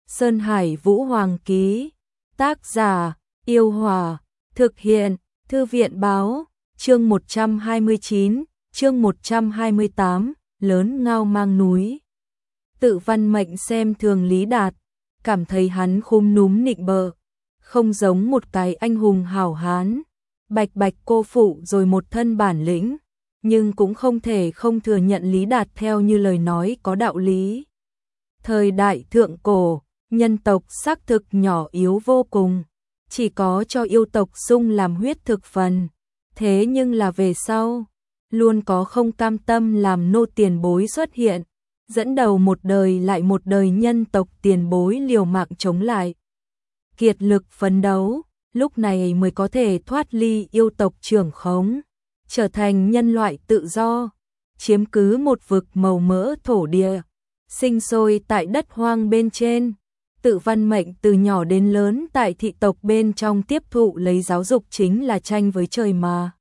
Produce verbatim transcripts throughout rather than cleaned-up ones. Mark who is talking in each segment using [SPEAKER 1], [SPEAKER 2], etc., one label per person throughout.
[SPEAKER 1] Sơn Hải Vũ Hoàng ký. Tác giả, Yêu Hòa. Thực hiện, Thư viện báo. Chương một trăm hai mươi chín, chương một trăm hai mươi tám, lớn ngao mang núi. Tự Văn Mệnh xem thường Lý Đạt, cảm thấy hắn khúm núm nịnh bợ, không giống một cái anh hùng hảo hán, bạch bạch cô phụ rồi một thân bản lĩnh, nhưng cũng không thể không thừa nhận Lý Đạt theo như lời nói có đạo lý. Thời đại thượng cổ, nhân tộc xác thực nhỏ yếu vô cùng, chỉ có cho yêu tộc sung làm huyết thực phần. Thế nhưng là về sau, luôn có không cam tâm làm nô tiền bối xuất hiện, dẫn đầu một đời lại một đời nhân tộc tiền bối liều mạng chống lại. Kiệt lực phấn đấu, lúc này mới có thể thoát ly yêu tộc trưởng khống, trở thành nhân loại tự do, chiếm cứ một vực màu mỡ thổ địa, sinh sôi tại đất hoang bên trên. Tự Văn Mệnh từ nhỏ đến lớn tại thị tộc bên trong tiếp thụ lấy giáo dục chính là tranh với trời mà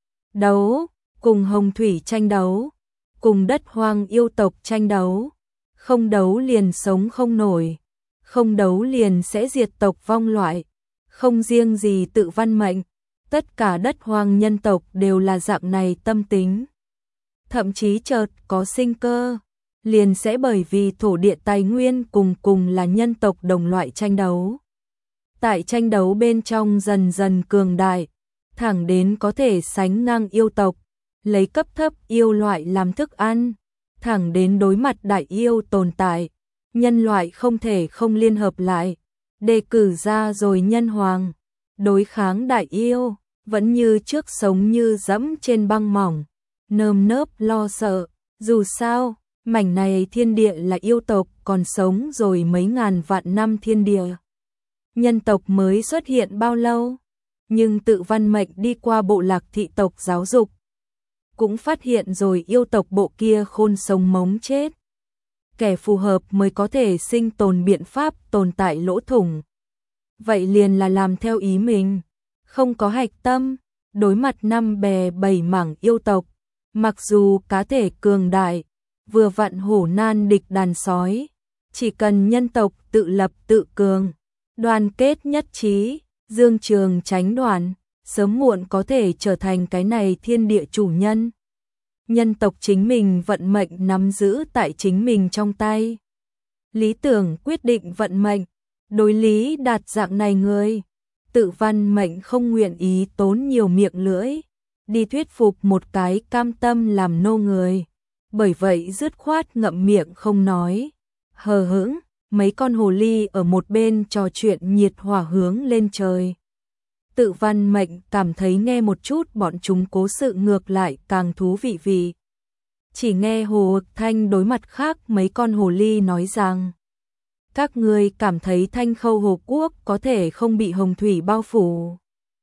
[SPEAKER 1] đấu, cùng hồng thủy tranh đấu, cùng đất hoang yêu tộc tranh đấu, không đấu liền sống không nổi, không đấu liền sẽ diệt tộc vong loại, không riêng gì Tự Văn Mệnh, tất cả đất hoang nhân tộc đều là dạng này tâm tính. Thậm chí chợt có sinh cơ, liền sẽ bởi vì thổ địa tài nguyên cùng cùng là nhân tộc đồng loại tranh đấu. Tại tranh đấu bên trong dần dần cường đại, thẳng đến có thể sánh ngang yêu tộc, lấy cấp thấp yêu loại làm thức ăn, thẳng đến đối mặt đại yêu tồn tại, nhân loại không thể không liên hợp lại, đề cử ra rồi nhân hoàng, đối kháng đại yêu, vẫn như trước sống như dẫm trên băng mỏng, nơm nớp lo sợ, dù sao, mảnh này thiên địa là yêu tộc còn sống rồi mấy ngàn vạn năm thiên địa. Nhân tộc mới xuất hiện bao lâu, nhưng Tự Văn Mệnh đi qua bộ lạc thị tộc giáo dục, cũng phát hiện rồi yêu tộc bộ kia khôn sống mống chết. Kẻ phù hợp mới có thể sinh tồn biện pháp tồn tại lỗ thủng. Vậy liền là làm theo ý mình, không có hạch tâm, đối mặt năm bè bảy mảng yêu tộc, mặc dù cá thể cường đại, vừa vặn hổ nan địch đàn sói, chỉ cần nhân tộc tự lập tự cường, đoàn kết nhất trí, dương trường tránh đoạn, sớm muộn có thể trở thành cái này thiên địa chủ nhân. Nhân tộc chính mình vận mệnh nắm giữ tại chính mình trong tay. Lý tưởng quyết định vận mệnh, đối Lý Đạt dạng này người, Tự Văn Mệnh không nguyện ý tốn nhiều miệng lưỡi, đi thuyết phục một cái cam tâm làm nô người. Bởi vậy dứt khoát ngậm miệng không nói, hờ hững, mấy con hồ ly ở một bên trò chuyện nhiệt hỏa hướng lên trời. Tự Văn Mệnh cảm thấy nghe một chút bọn chúng cố sự ngược lại càng thú vị vị. Chỉ nghe Hồ Thanh đối mặt khác mấy con hồ ly nói rằng, các ngươi cảm thấy Thanh Khâu Hồ Quốc có thể không bị hồng thủy bao phủ.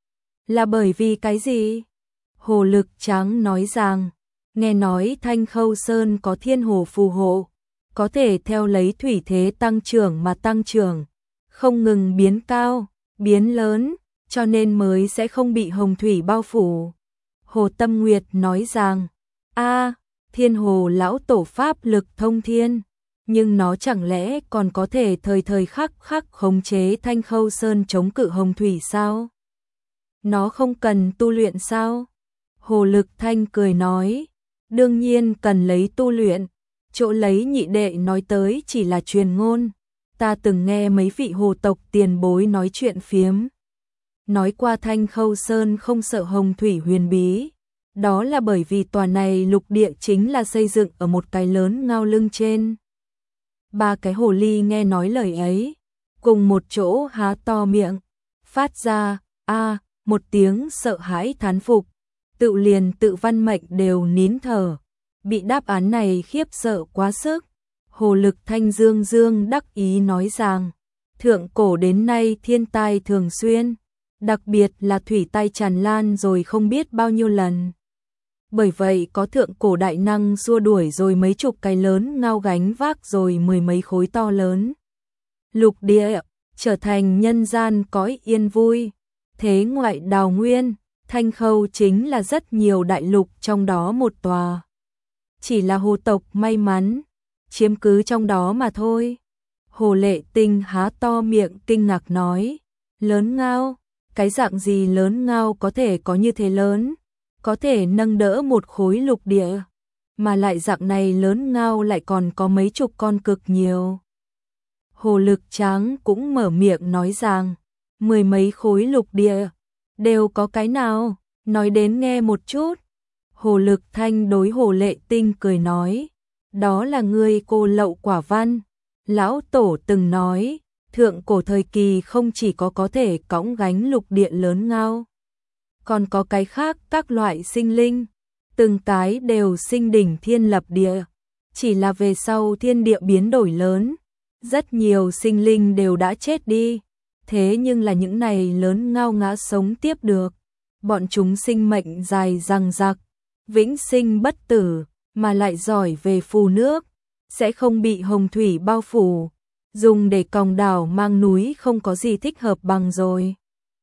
[SPEAKER 1] Là bởi vì cái gì? Hồ Lực Trắng nói rằng, nghe nói Thanh Khâu Sơn có thiên hồ phù hộ, có thể theo lấy thủy thế tăng trưởng mà tăng trưởng, không ngừng biến cao, biến lớn, cho nên mới sẽ không bị hồng thủy bao phủ. Hồ Tâm Nguyệt nói rằng, a, thiên hồ lão tổ pháp lực thông thiên, nhưng nó chẳng lẽ còn có thể thời thời khắc khắc khống chế Thanh Khâu Sơn chống cự hồng thủy sao? Nó không cần tu luyện sao? Hồ Lực Thanh cười nói, đương nhiên cần lấy tu luyện, chỗ lấy nhị đệ nói tới chỉ là truyền ngôn, ta từng nghe mấy vị hồ tộc tiền bối nói chuyện phiếm. Nói qua Thanh Khâu Sơn không sợ hồng thủy huyền bí, đó là bởi vì tòa này lục địa chính là xây dựng ở một cái lớn ngao lưng trên. Ba cái hồ ly nghe nói lời ấy, cùng một chỗ há to miệng, phát ra, a, một tiếng sợ hãi thán phục. Tự liền Tự Văn Mệnh đều nín thở, bị đáp án này khiếp sợ quá sức. Hồ Lực Thanh dương dương đắc ý nói rằng, thượng cổ đến nay thiên tai thường xuyên, đặc biệt là thủy tai tràn lan rồi không biết bao nhiêu lần. Bởi vậy có thượng cổ đại năng xua đuổi rồi mấy chục cái lớn ngao gánh vác rồi mười mấy khối to lớn. Lục địa, trở thành nhân gian cõi yên vui, thế ngoại đào nguyên. Thanh Khâu chính là rất nhiều đại lục trong đó một tòa. Chỉ là hồ tộc may mắn, chiếm cứ trong đó mà thôi. Hồ Lệ Tinh há to miệng kinh ngạc nói, lớn ngao, cái dạng gì lớn ngao có thể có như thế lớn, có thể nâng đỡ một khối lục địa, mà lại dạng này lớn ngao lại còn có mấy chục con cực nhiều. Hồ Lực Tráng cũng mở miệng nói rằng, mười mấy khối lục địa, đều có cái nào, nói đến nghe một chút. Hồ Lực Thanh đối Hồ Lệ Tinh cười nói, đó là ngươi cô lậu quả văn. Lão Tổ từng nói, thượng cổ thời kỳ không chỉ có có thể cõng gánh lục địa lớn ngao, còn có cái khác các loại sinh linh, từng cái đều sinh đỉnh thiên lập địa, chỉ là về sau thiên địa biến đổi lớn, rất nhiều sinh linh đều đã chết đi, thế nhưng là những này lớn ngao ngã sống tiếp được, bọn chúng sinh mệnh dài dằng dặc, vĩnh sinh bất tử, mà lại giỏi về phù nước, sẽ không bị hồng thủy bao phủ, dùng để còng đảo mang núi không có gì thích hợp bằng rồi.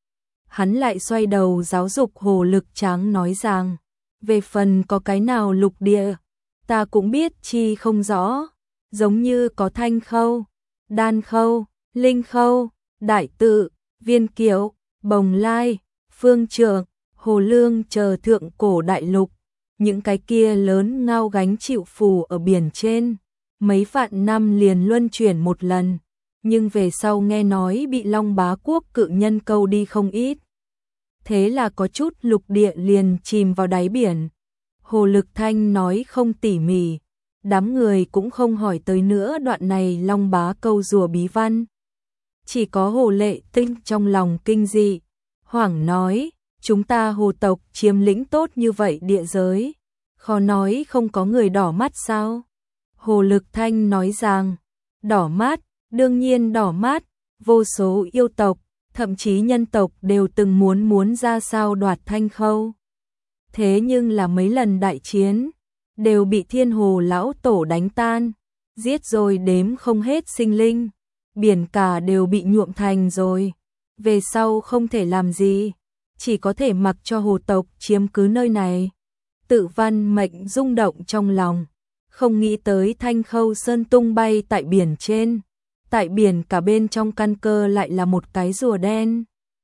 [SPEAKER 1] Hắn lại xoay đầu giáo dục Hồ Lực Tráng nói rằng, về phần có cái nào lục địa, ta cũng biết chi không rõ, giống như có Thanh Khâu, Đan Khâu, Linh Khâu, Đại Tự, Viên Kiệu, Bồng Lai, Phương Trượng, Hồ Lương chờ thượng cổ đại lục, những cái kia lớn ngao gánh chịu phù ở biển trên, mấy vạn năm liền luân chuyển một lần, nhưng về sau nghe nói bị Long Bá Quốc cự nhân câu đi không ít. Thế là có chút lục địa liền chìm vào đáy biển. Hồ Lực Thanh nói không tỉ mỉ, đám người cũng không hỏi tới nữa đoạn này Long Bá câu rùa bí văn. Chỉ có Hồ Lệ Tinh trong lòng kinh dị, hoảng nói, chúng ta Hồ tộc chiếm lĩnh tốt như vậy địa giới, khó nói không có người đỏ mắt sao? Hồ Lực Thanh nói rằng, đỏ mắt, đương nhiên đỏ mắt, vô số yêu tộc, thậm chí nhân tộc đều từng muốn muốn ra sao đoạt Thanh Khâu. Thế nhưng là mấy lần đại chiến, đều bị Thiên Hồ Lão Tổ đánh tan, giết rồi đếm không hết sinh linh, biển cả đều bị nhuộm thành rồi, về sau không thể làm gì, chỉ có thể mặc cho hồ tộc chiếm cứ nơi này. Tự Văn Mệnh rung động trong lòng, không nghĩ tới Thanh Khâu Sơn tung bay tại biển trên, tại biển cả bên trong căn cơ lại là một cái rùa đen.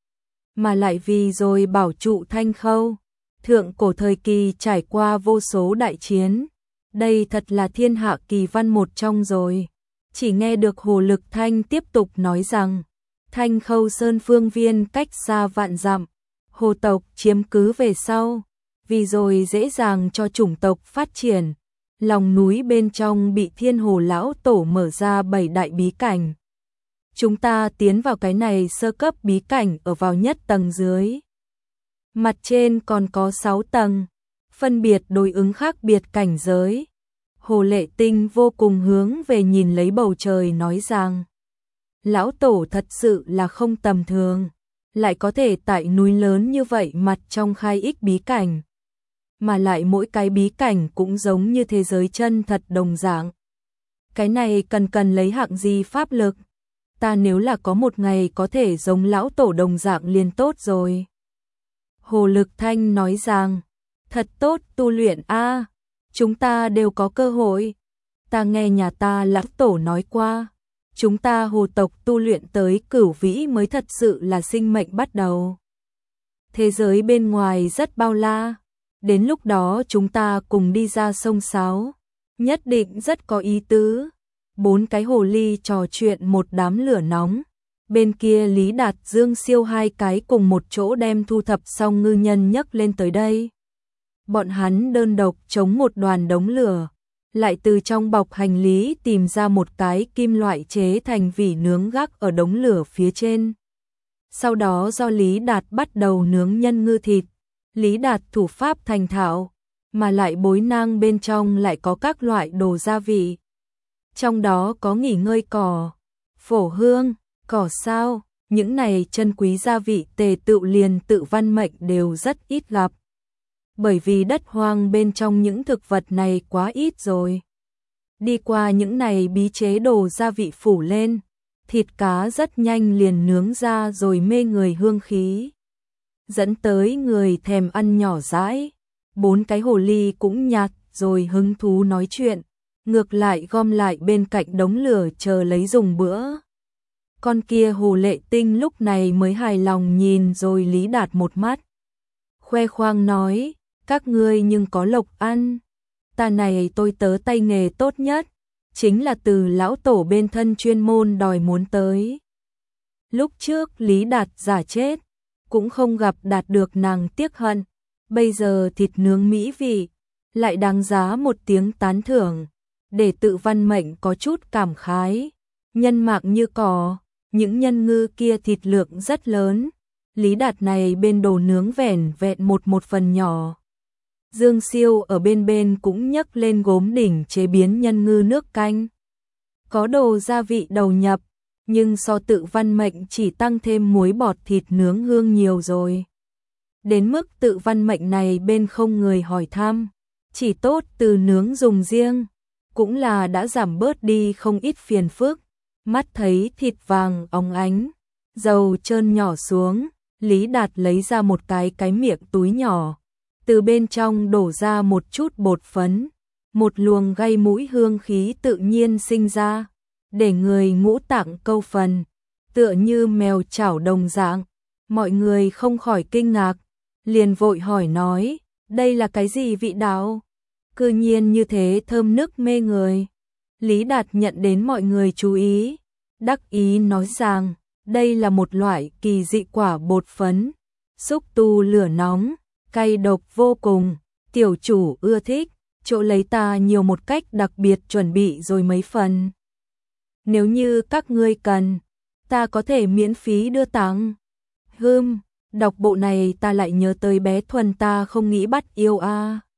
[SPEAKER 1] Mà lại vì rồi bảo trụ Thanh Khâu, thượng cổ thời kỳ trải qua vô số đại chiến, đây thật là thiên hạ kỳ văn một trong rồi. Chỉ nghe được Hồ Lực Thanh tiếp tục nói rằng, Thanh Khâu Sơn phương viên cách xa vạn dặm, hồ tộc chiếm cứ về sau, vì rồi dễ dàng cho chủng tộc phát triển. Lòng núi bên trong bị Thiên Hồ Lão Tổ mở ra bảy đại bí cảnh. Chúng ta tiến vào cái này sơ cấp bí cảnh ở vào nhất tầng dưới. Mặt trên còn có sáu tầng, phân biệt đối ứng khác biệt cảnh giới. Hồ Lệ Tinh vô cùng hướng về nhìn lấy bầu trời nói rằng, Lão Tổ thật sự là không tầm thường, lại có thể tại núi lớn như vậy mặt trong khai ích bí cảnh. Mà lại mỗi cái bí cảnh cũng giống như thế giới chân thật đồng dạng. Cái này cần cần lấy hạng gì pháp lực? Ta nếu là có một ngày có thể giống Lão Tổ đồng dạng liền tốt rồi. Hồ Lực Thanh nói rằng, thật tốt tu luyện a, chúng ta đều có cơ hội. Ta nghe nhà ta Lão Tổ nói qua, chúng ta hồ tộc tu luyện tới cửu vĩ mới thật sự là sinh mệnh bắt đầu. Thế giới bên ngoài rất bao la, đến lúc đó chúng ta cùng đi ra sông Sáo, nhất định rất có ý tứ. Bốn cái hồ ly trò chuyện một đám lửa nóng, bên kia Lý Đạt Dương Siêu hai cái cùng một chỗ đem thu thập xong ngư nhân nhấc lên tới đây. Bọn hắn đơn độc chống một đoàn đống lửa, lại từ trong bọc hành lý tìm ra một cái kim loại chế thành vỉ nướng gác ở đống lửa phía trên. Sau đó do Lý Đạt bắt đầu nướng nhân ngư thịt. Lý Đạt thủ pháp thành thạo, mà lại bối nang bên trong lại có các loại đồ gia vị. Trong đó có nghỉ ngơi cỏ, phổ hương, cỏ sao, những này chân quý gia vị tề tựu liền Tự Văn Mệnh đều rất ít gặp. Bởi vì đất hoang bên trong những thực vật này quá ít rồi. Đi qua những này bí chế đồ gia vị phủ lên, thịt cá rất nhanh liền nướng ra rồi mê người hương khí, dẫn tới người thèm ăn nhỏ dãi. Bốn cái hồ ly cũng nhạt rồi hứng thú nói chuyện, ngược lại gom lại bên cạnh đống lửa chờ lấy dùng bữa. Con kia Hồ Lệ Tinh lúc này mới hài lòng nhìn rồi Lý Đạt một mắt. Khoe khoang nói, các ngươi nhưng có lộc ăn. Ta này tôi tớ tay nghề tốt nhất, chính là từ lão tổ bên thân chuyên môn đòi muốn tới. Lúc trước Lý Đạt giả chết, cũng không gặp đạt được nàng tiếc hận. Bây giờ thịt nướng mỹ vị, lại đáng giá một tiếng tán thưởng, để Tự Văn Mệnh có chút cảm khái. Nhân mạng như cỏ, những nhân ngư kia thịt lượng rất lớn. Lý Đạt này bên đồ nướng vẻn vẹn một một phần nhỏ. Dương Siêu ở bên bên cũng nhấc lên gốm đỉnh chế biến nhân ngư nước canh. Có đồ gia vị đầu nhập, nhưng so Tự Văn Mệnh chỉ tăng thêm muối bọt thịt nướng hương nhiều rồi. Đến mức Tự Văn Mệnh này bên không người hỏi thăm, chỉ tốt từ nướng dùng riêng, cũng là đã giảm bớt đi không ít phiền phức. Mắt thấy thịt vàng óng ánh, dầu trơn nhỏ xuống, Lý Đạt lấy ra một cái cái miệng túi nhỏ, từ bên trong đổ ra một chút bột phấn, một luồng gây mũi hương khí tự nhiên sinh ra, để người ngũ tạng câu phần, tựa như mèo chảo đồng dạng. Mọi người không khỏi kinh ngạc, liền vội hỏi nói, đây là cái gì vị đạo? Cư nhiên như thế thơm nức mê người. Lý Đạt nhận đến mọi người chú ý, đắc ý nói rằng, đây là một loại kỳ dị quả bột phấn, xúc tu lửa nóng, cay độc vô cùng, tiểu chủ ưa thích, chỗ lấy ta nhiều một cách đặc biệt chuẩn bị rồi mấy phần. Nếu như các ngươi cần, ta có thể miễn phí đưa tặng. Hừm, đọc bộ này ta lại nhớ tới bé Thuần ta không nghĩ bắt yêu a. À.